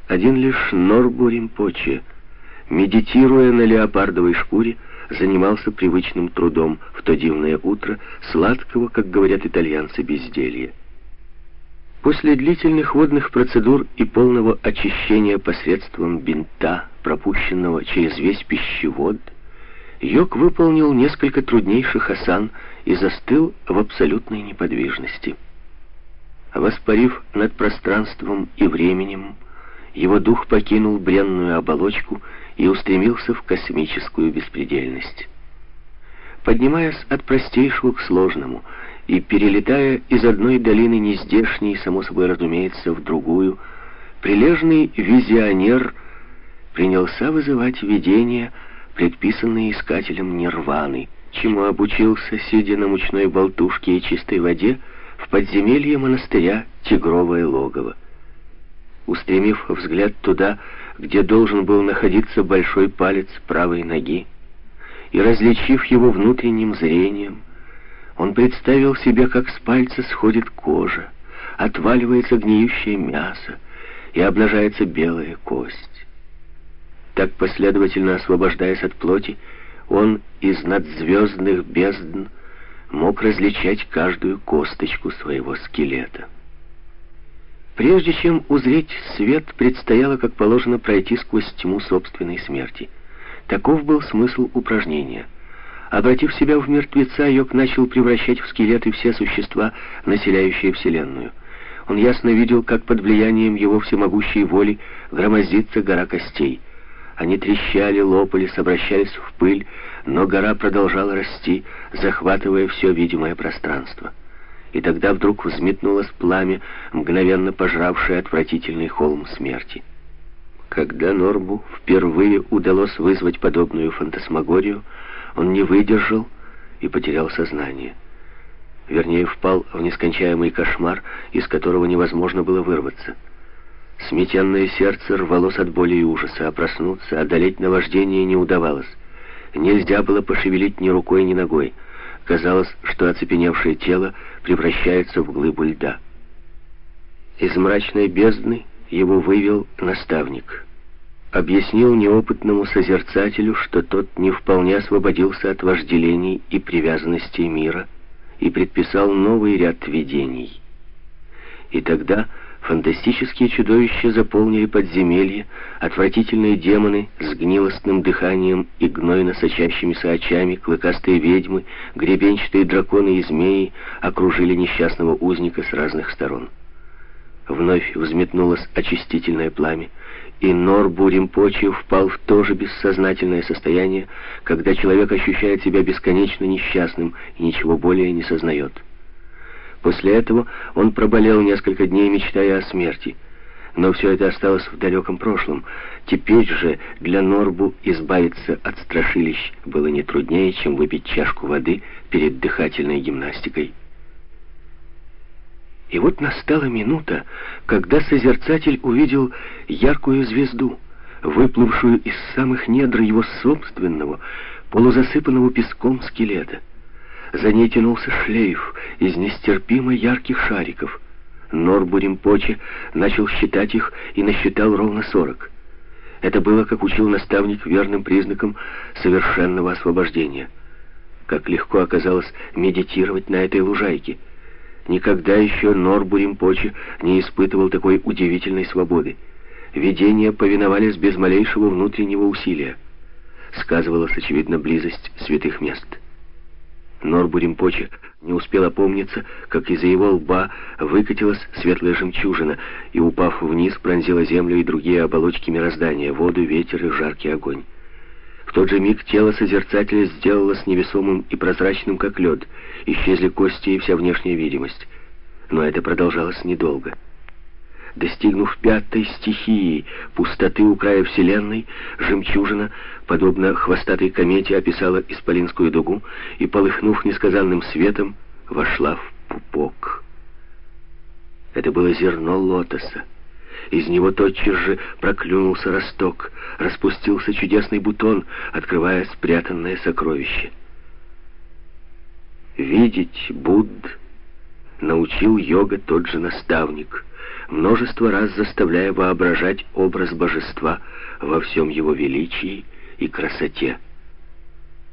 Один лишь Норбу Ринпоче, медитируя на леопардовой шкуре, занимался привычным трудом в то дивное утро сладкого, как говорят итальянцы, безделья. После длительных водных процедур и полного очищения посредством бинта, пропущенного через весь пищевод, йог выполнил несколько труднейших асан и застыл в абсолютной неподвижности. Воспарив над пространством и временем, его дух покинул бренную оболочку и устремился в космическую беспредельность. Поднимаясь от простейшего к сложному и перелетая из одной долины нездешней, само собой разумеется, в другую, прилежный визионер принялся вызывать видения, предписанные искателем нирваны, чему обучился, сидя на мучной болтушке и чистой воде, в подземелье монастыря Тигровое логово. Устремив взгляд туда, где должен был находиться большой палец правой ноги, и различив его внутренним зрением, он представил себе, как с пальца сходит кожа, отваливается гниющее мясо и обнажается белая кость. Так, последовательно освобождаясь от плоти, он из надзвездных бездн мог различать каждую косточку своего скелета. Прежде чем узреть свет, предстояло, как положено, пройти сквозь тьму собственной смерти. Таков был смысл упражнения. Обратив себя в мертвеца, йог начал превращать в скелеты все существа, населяющие Вселенную. Он ясно видел, как под влиянием его всемогущей воли громоздится гора костей. Они трещали, лопались, обращались в пыль, но гора продолжала расти, захватывая все видимое пространство. И тогда вдруг взметнулось пламя, мгновенно пожравшее отвратительный холм смерти. Когда Норбу впервые удалось вызвать подобную фантасмагорию, он не выдержал и потерял сознание. Вернее, впал в нескончаемый кошмар, из которого невозможно было вырваться. Сметенное сердце рвалось от боли и ужаса, а проснуться, одолеть наваждение не удавалось. Нельзя было пошевелить ни рукой, ни ногой. Казалось, что оцепеневшее тело превращается в глыбу льда. Из мрачной бездны его вывел наставник. Объяснил неопытному созерцателю, что тот не вполне освободился от вожделений и привязанностей мира, и предписал новый ряд видений. И тогда фантастические чудовища заполнили подземелье, отвратительные демоны с гнилостным дыханием и гнойно сочащимися очами, клыкастые ведьмы, гребенчатые драконы и змеи окружили несчастного узника с разных сторон. Вновь взметнулось очистительное пламя, и Норбу Ринпоче впал в то же бессознательное состояние, когда человек ощущает себя бесконечно несчастным и ничего более не сознает. После этого он проболел несколько дней, мечтая о смерти. Но все это осталось в далеком прошлом. Теперь же для Норбу избавиться от страшилищ было не труднее, чем выпить чашку воды перед дыхательной гимнастикой. И вот настала минута, когда созерцатель увидел яркую звезду, выплывшую из самых недр его собственного, полузасыпанного песком скелета. За ней тянулся шлейф из нестерпимо ярких шариков. Норбу Ринпоче начал считать их и насчитал ровно 40. Это было, как учил наставник, верным признаком совершенного освобождения. Как легко оказалось медитировать на этой лужайке. Никогда еще Норбу Ринпоче не испытывал такой удивительной свободы. Видения повиновались без малейшего внутреннего усилия. Сказывалась, очевидно, близость святых мест. Норбу Ринпоче не успел опомниться, как из-за его лба выкатилась светлая жемчужина и, упав вниз, пронзила землю и другие оболочки мироздания, воду, ветер и жаркий огонь. В тот же миг тело созерцателя сделалось невесомым и прозрачным, как лед. Исчезли кости и вся внешняя видимость. Но это продолжалось недолго. Достигнув 5-й стихии, пустоты у края Вселенной, жемчужина, подобно хвостатой комете, описала исполинскую дугу и, полыхнув несказанным светом, вошла в пупок. Это было зерно лотоса. Из него тотчас же проклюнулся росток, распустился чудесный бутон, открывая спрятанное сокровище. Видеть Будд научил йога тот же наставник, множество раз заставляя воображать образ божества во всем его величии и красоте.